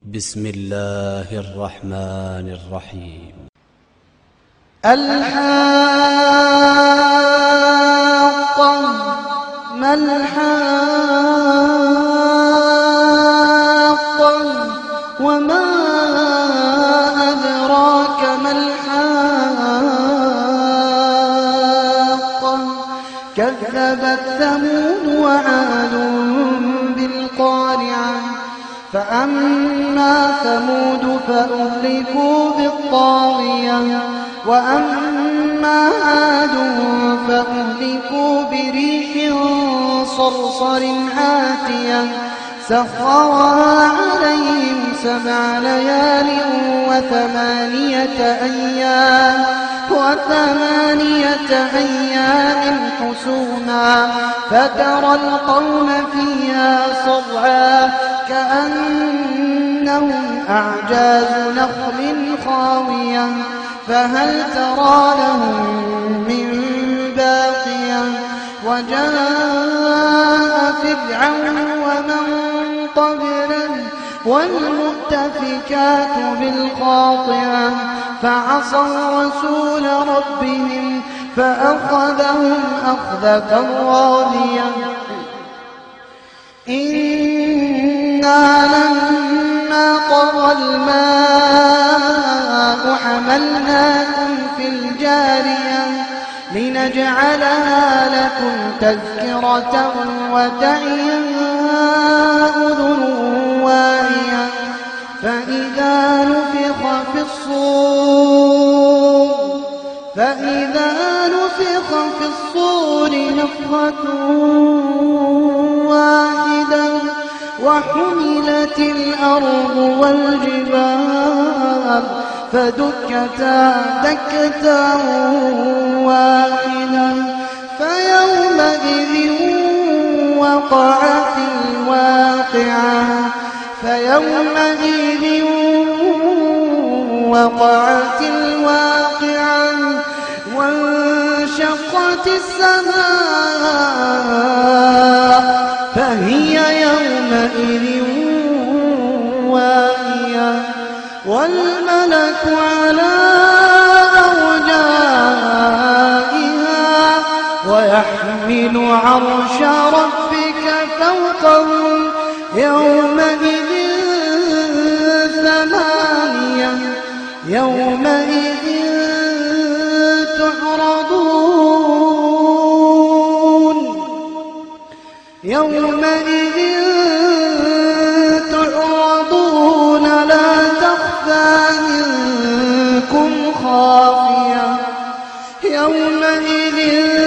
بسم الله الرحمن الرحيم. الحاقة ما الحاقة وما أدراك ما الحاقة كذبت ثمود وعاد بالقارعة فأما ثمود فأهلكوا بالطاغية وأما عاد فأهلكوا بريح صرصر عاتية سخرها عليهم 7 ليال وثمانية أيام حسوما فترى القوم فيها صرعا كأنهم أعجاز نخل خاوية فهل ترى لهم من باقية وجاء فرعون ومن قبله والمؤتفكات بالخاطئة فعصوا رسول ربهم فأخذهم أخذة رابية إنا لما طغى الماء حملناكم في الجارية لنجعلها لكم تذكرة وتعيها أذن واعية فإذا نفخ في الصور نفخة واحدة وحملت الأرض والجبال فدكتا دكة واحدة فيومئذ وقعت الواقعة وانشقت السماء فهي يومئذ واهية والملك على أرجائها ويحمل عرش ربك فوقهم يومئذ 8 يومئذ تعرضون لا تخفى منكم خافية يومئذ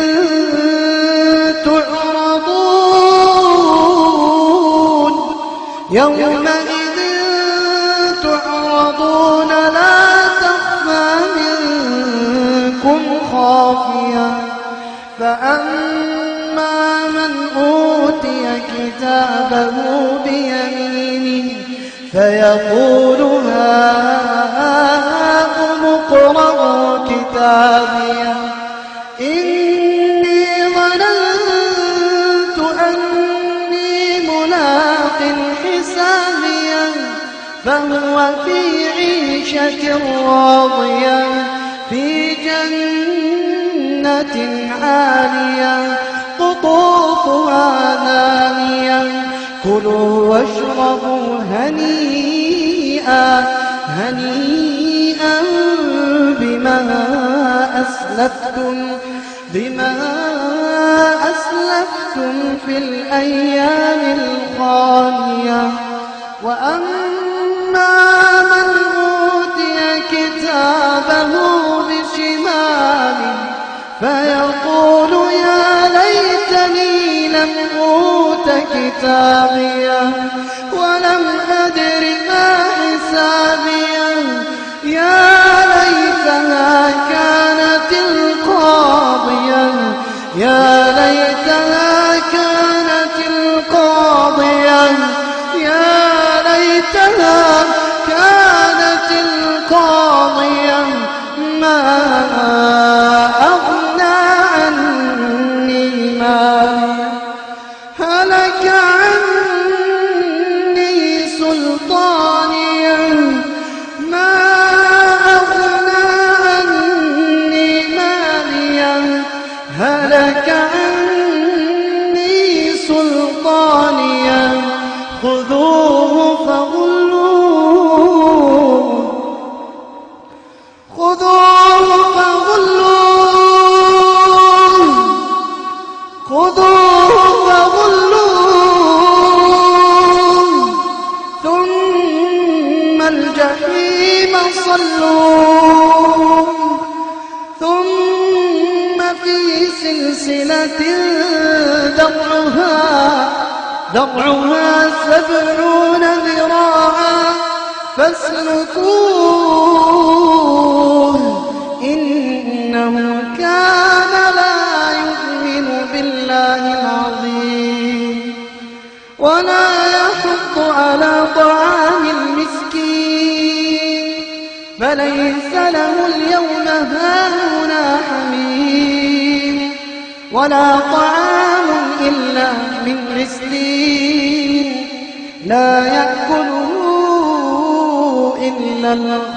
تعرضون لا تخفى منكم خافية فأما من أوتي كتابه بيمينه فيقول هاؤم اقرءوا كتابيه إني ظننت أني ملاق حسابيه فهو في عيشة راضية في جنة عالية قطوفها دانية كلوا واشربوا هنيئا بما أسلفتم في الأيام الخالية وأما من أوتي كتابه بشماله فيقول يا ليتني لم أوت كتابيه ولم أدر ما حسابيه يا ليتها كانت القاضية ما أغنى عني مالي هلك عني سلطاني هلك عني سلطانيا خذوه فغلوه خذوه فغلوه خذوه فغلوه ثم الجحيم صلوه ثم في سلسلة ذرعها 70 ذراعا فاسلكوه إنه كان لا يؤمن بالله العظيم ولا يحض على طعام المسكين فليس له اليوم هاهنا حميم ولا طعام إلا من غسلين لا يأكله إلا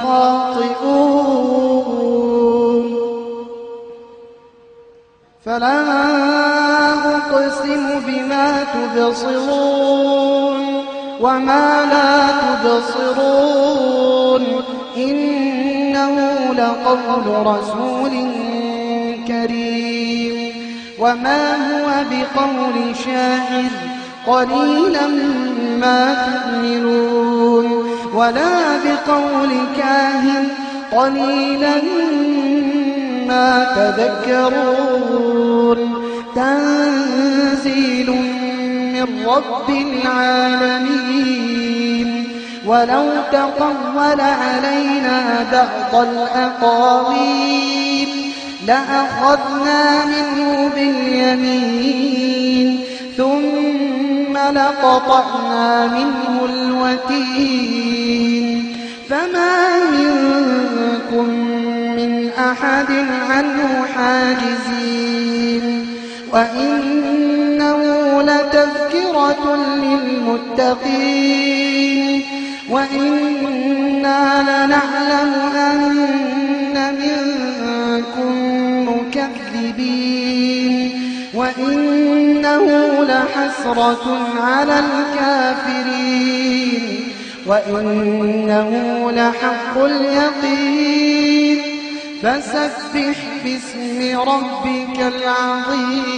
الخاطئون فلا أقسم بما تبصرون وما لا تبصرون إنه لقول رسول كريم وما هو بقول شاعر قليلا ما تؤمنون ولا بقول كاهن قليلا ما تذكرون تنزيل من رب العالمين ولو تقول علينا بعض الأقاويل لأخذنا منه باليمين ثم لقطعنا منه الوتين فما منكم من أحد عنه حاجزين وإنه لتذكرة للمتقين وإنا لنعلم أن منكم مكذبين وإنه لحسرة على الكافرين وإنه لحق اليقين فسبح باسم ربك العظيم